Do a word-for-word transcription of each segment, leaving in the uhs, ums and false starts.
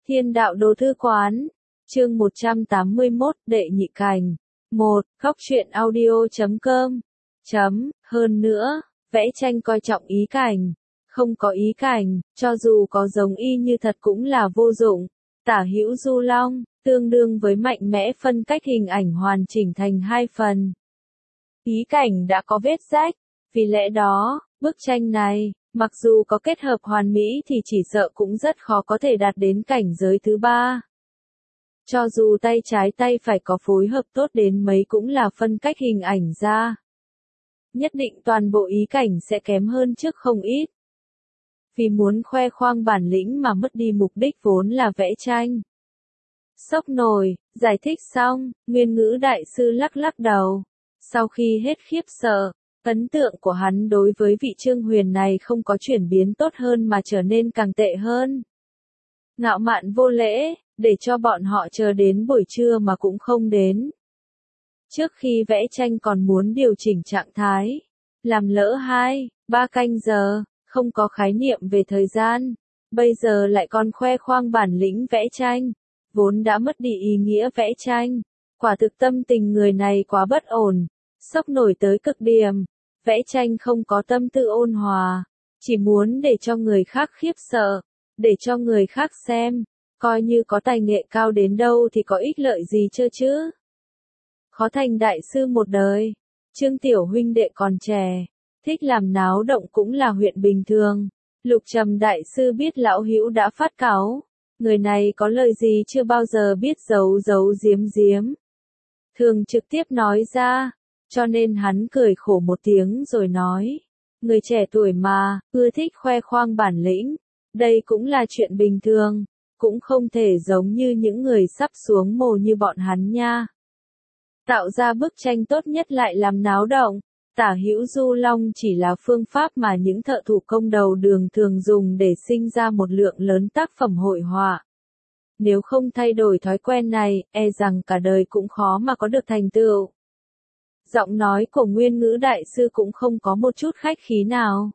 Thiên đạo đồ thư quán, chương một trăm tám mươi mốt, đệ nhị cảnh. một. Góc truyện audio chấm com. Chấm, hơn nữa, vẽ tranh coi trọng ý cảnh. Không có ý cảnh, cho dù có giống y như thật cũng là vô dụng. Tả hữu du long, tương đương với mạnh mẽ phân cách hình ảnh hoàn chỉnh thành hai phần. Ý cảnh đã có vết rách, vì lẽ đó, bức tranh này, mặc dù có kết hợp hoàn mỹ thì chỉ sợ cũng rất khó có thể đạt đến cảnh giới thứ ba. Cho dù tay trái tay phải có phối hợp tốt đến mấy cũng là phân cách hình ảnh ra. Nhất định toàn bộ ý cảnh sẽ kém hơn trước không ít. Vì muốn khoe khoang bản lĩnh mà mất đi mục đích vốn là vẽ tranh. Sốc nổi, giải thích xong, Nguyên Ngữ đại sư lắc lắc đầu. Sau khi hết khiếp sợ, ấn tượng của hắn đối với vị Trương Huyền này không có chuyển biến tốt hơn mà trở nên càng tệ hơn. Ngạo mạn vô lễ, để cho bọn họ chờ đến buổi trưa mà cũng không đến. Trước khi vẽ tranh còn muốn điều chỉnh trạng thái, làm lỡ hai, ba canh giờ, không có khái niệm về thời gian, bây giờ lại còn khoe khoang bản lĩnh vẽ tranh, vốn đã mất đi ý nghĩa vẽ tranh. Quả thực tâm tình người này quá bất ổn, sốc nổi tới cực điểm, vẽ tranh không có tâm tư ôn hòa, chỉ muốn để cho người khác khiếp sợ, để cho người khác xem, coi như có tài nghệ cao đến đâu thì có ích lợi gì chưa chứ. Khó thành đại sư một đời, Trương tiểu huynh đệ còn trẻ, thích làm náo động cũng là huyện bình thường. Lục Trầm đại sư biết lão hữu đã phát cáu, người này có lời gì chưa bao giờ biết giấu giấu giếm giếm. Thường trực tiếp nói ra, cho nên hắn cười khổ một tiếng rồi nói, người trẻ tuổi mà, ưa thích khoe khoang bản lĩnh, đây cũng là chuyện bình thường, cũng không thể giống như những người sắp xuống mồ như bọn hắn nha. Tạo ra bức tranh tốt nhất lại làm náo động, tả hữu du long chỉ là phương pháp mà những thợ thủ công đầu đường thường dùng để sinh ra một lượng lớn tác phẩm hội họa. Nếu không thay đổi thói quen này, e rằng cả đời cũng khó mà có được thành tựu. Giọng nói của Nguyên Ngữ đại sư cũng không có một chút khách khí nào.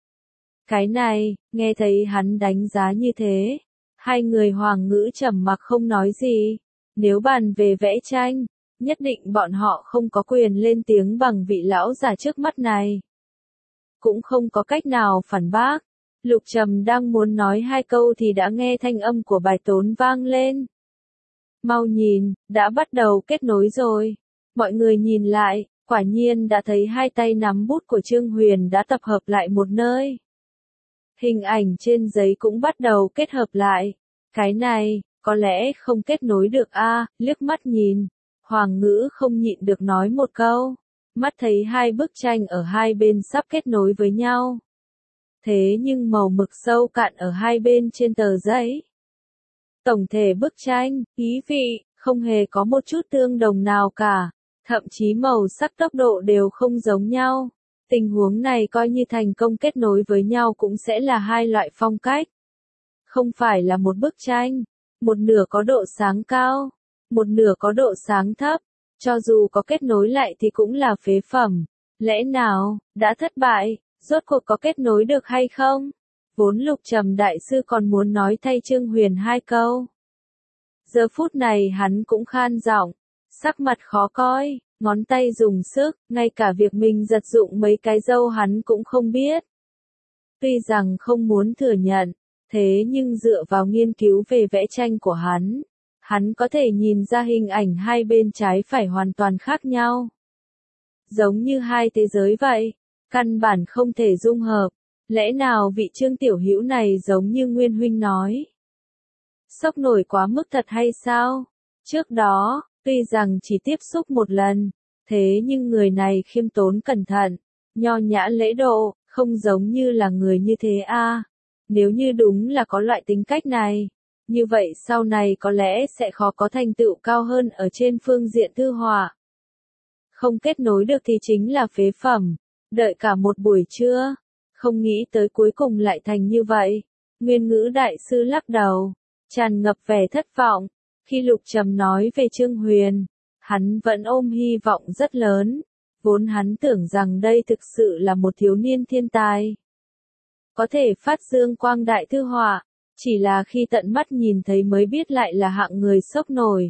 Cái này, nghe thấy hắn đánh giá như thế, hai người Hoàng Ngữ trầm mặc không nói gì. Nếu bàn về vẽ tranh, nhất định bọn họ không có quyền lên tiếng bằng vị lão già trước mắt này. Cũng không có cách nào phản bác. Lục Trầm đang muốn nói hai câu thì đã nghe thanh âm của Bài Tốn vang lên. Mau nhìn, đã bắt đầu kết nối rồi. Mọi người nhìn lại, quả nhiên đã thấy hai tay nắm bút của Trương Huyền đã tập hợp lại một nơi. Hình ảnh trên giấy cũng bắt đầu kết hợp lại. Cái này, có lẽ không kết nối được a, à, liếc mắt nhìn. Hoàng Ngữ không nhịn được nói một câu. Mắt thấy hai bức tranh ở hai bên sắp kết nối với nhau. Thế nhưng màu mực sâu cạn ở hai bên trên tờ giấy. Tổng thể bức tranh, ý vị, không hề có một chút tương đồng nào cả. Thậm chí màu sắc tốc độ đều không giống nhau. Tình huống này coi như thành công kết nối với nhau cũng sẽ là hai loại phong cách. Không phải là một bức tranh, một nửa có độ sáng cao, một nửa có độ sáng thấp, cho dù có kết nối lại thì cũng là phế phẩm. Lẽ nào, đã thất bại, rốt cuộc có kết nối được hay không? Vốn Lục Trầm đại sư còn muốn nói thay Trương Huyền hai câu. Giờ phút này hắn cũng khan giọng, sắc mặt khó coi, ngón tay dùng sức, ngay cả việc mình giật dụng mấy cái râu hắn cũng không biết. Tuy rằng không muốn thừa nhận, thế nhưng dựa vào nghiên cứu về vẽ tranh của hắn, hắn có thể nhìn ra hình ảnh hai bên trái phải hoàn toàn khác nhau. Giống như hai thế giới vậy, căn bản không thể dung hợp. Lẽ nào vị Trương tiểu hữu này giống như Nguyên huynh nói? Sốc nổi quá mức thật hay sao? Trước đó, tuy rằng chỉ tiếp xúc một lần, thế nhưng người này khiêm tốn cẩn thận, nho nhã lễ độ, không giống như là người như thế a. À. Nếu như đúng là có loại tính cách này, như vậy sau này có lẽ sẽ khó có thành tựu cao hơn ở trên phương diện thư họa. Không kết nối được thì chính là phế phẩm, đợi cả một buổi trưa, không nghĩ tới cuối cùng lại thành như vậy. Nguyên Ngữ đại sư lắc đầu, tràn ngập vẻ thất vọng. Khi Lục Trầm nói về Trương Huyền, hắn vẫn ôm hy vọng rất lớn, vốn hắn tưởng rằng đây thực sự là một thiếu niên thiên tài. Có thể phát dương quang đại thư họa, Chỉ là khi tận mắt nhìn thấy mới biết lại là hạng người sốc nổi.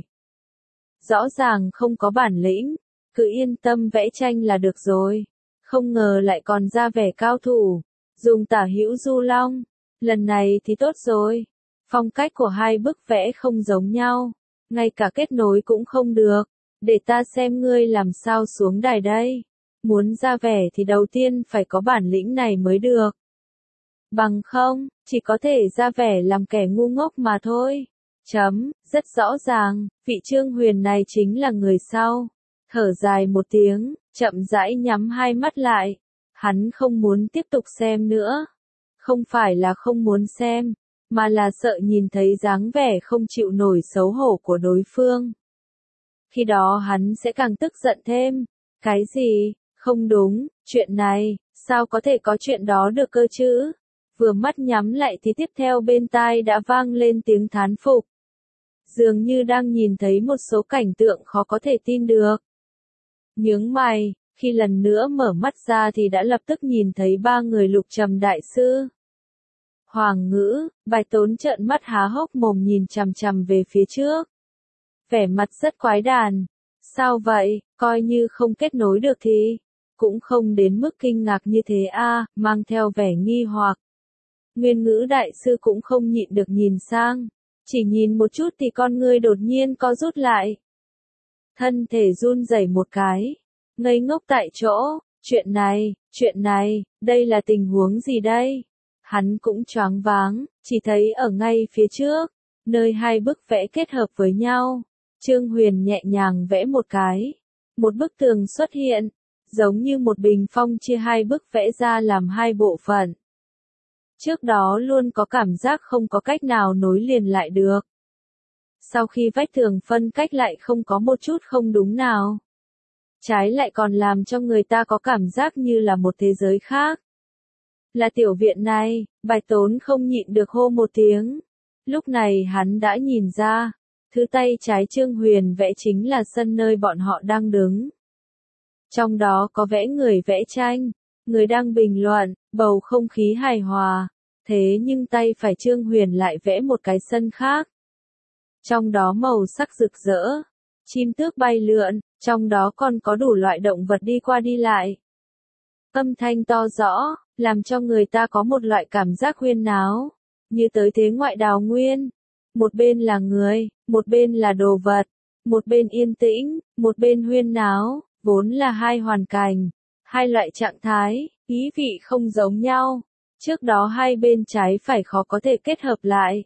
Rõ ràng không có bản lĩnh, cứ yên tâm vẽ tranh là được rồi. Không ngờ lại còn ra vẻ cao thủ, dùng tả hữu du long. Lần này thì tốt rồi. Phong cách của hai bức vẽ không giống nhau, ngay cả kết nối cũng không được. Để ta xem ngươi làm sao xuống đài đây. Muốn ra vẻ thì đầu tiên phải có bản lĩnh này mới được. Bằng không, chỉ có thể ra vẻ làm kẻ ngu ngốc mà thôi. Chấm, rất rõ ràng, vị Trương Huyền này chính là người sau. Thở dài một tiếng, chậm rãi nhắm hai mắt lại. Hắn không muốn tiếp tục xem nữa. Không phải là không muốn xem, mà là sợ nhìn thấy dáng vẻ không chịu nổi xấu hổ của đối phương. Khi đó hắn sẽ càng tức giận thêm. Cái gì? Không đúng, chuyện này, sao có thể có chuyện đó được cơ chứ? Vừa mắt nhắm lại thì tiếp theo bên tai đã vang lên tiếng thán phục. Dường như đang nhìn thấy một số cảnh tượng khó có thể tin được. Nhướng mày, khi lần nữa mở mắt ra thì đã lập tức nhìn thấy ba người Lục Trầm đại sư. Hoàng Ngữ, Bạch Tốn trợn mắt há hốc mồm nhìn chằm chằm về phía trước. Vẻ mặt rất quái đản. Sao vậy, coi như không kết nối được thì, cũng không đến mức kinh ngạc như thế a, mang theo vẻ nghi hoặc. Nguyên Ngữ đại sư cũng không nhịn được nhìn sang, chỉ nhìn một chút thì con ngươi đột nhiên co rút lại. Thân thể run rẩy một cái, ngây ngốc tại chỗ, chuyện này, chuyện này, đây là tình huống gì đây? Hắn cũng choáng váng, chỉ thấy ở ngay phía trước, nơi hai bức vẽ kết hợp với nhau, Trương Huyền nhẹ nhàng vẽ một cái, một bức tường xuất hiện, giống như một bình phong chia hai bức vẽ ra làm hai bộ phận. Trước đó luôn có cảm giác không có cách nào nối liền lại được. Sau khi vách tường phân cách lại không có một chút không đúng nào. Trái lại còn làm cho người ta có cảm giác như là một thế giới khác. Là tiểu viện này, Bạch Tốn không nhịn được hô một tiếng. Lúc này hắn đã nhìn ra, thứ tay trái Trương Huyền vẽ chính là sân nơi bọn họ đang đứng. Trong đó có vẽ người vẽ tranh, người đang bình luận, bầu không khí hài hòa. Thế nhưng tay phải Trương Huyền lại vẽ một cái sân khác. Trong đó màu sắc rực rỡ, chim tước bay lượn, trong đó còn có đủ loại động vật đi qua đi lại. Âm thanh to rõ, làm cho người ta có một loại cảm giác huyên náo, như tới thế ngoại đào nguyên. Một bên là người, một bên là đồ vật, một bên yên tĩnh, một bên huyên náo, vốn là hai hoàn cảnh, hai loại trạng thái, ý vị không giống nhau. Trước đó hai bên trái phải khó có thể kết hợp lại.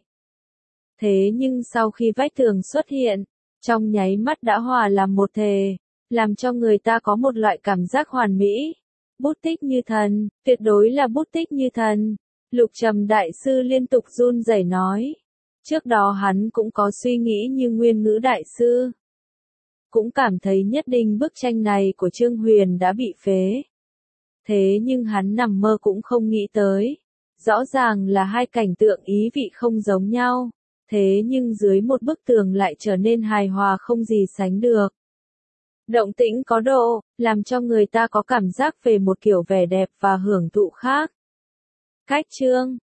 Thế nhưng sau khi vách tường xuất hiện, trong nháy mắt đã hòa làm một thể, làm cho người ta có một loại cảm giác hoàn mỹ. Bút tích như thần, tuyệt đối là bút tích như thần. Lục Trầm đại sư liên tục run rẩy nói. Trước đó hắn cũng có suy nghĩ như Nguyên Ngữ đại sư. Cũng cảm thấy nhất định bức tranh này của Trương Huyền đã bị phế. Thế nhưng hắn nằm mơ cũng không nghĩ tới. Rõ ràng là hai cảnh tượng ý vị không giống nhau. Thế nhưng dưới một bức tường lại trở nên hài hòa không gì sánh được. Động tĩnh có độ, làm cho người ta có cảm giác về một kiểu vẻ đẹp và hưởng thụ khác. Cách chương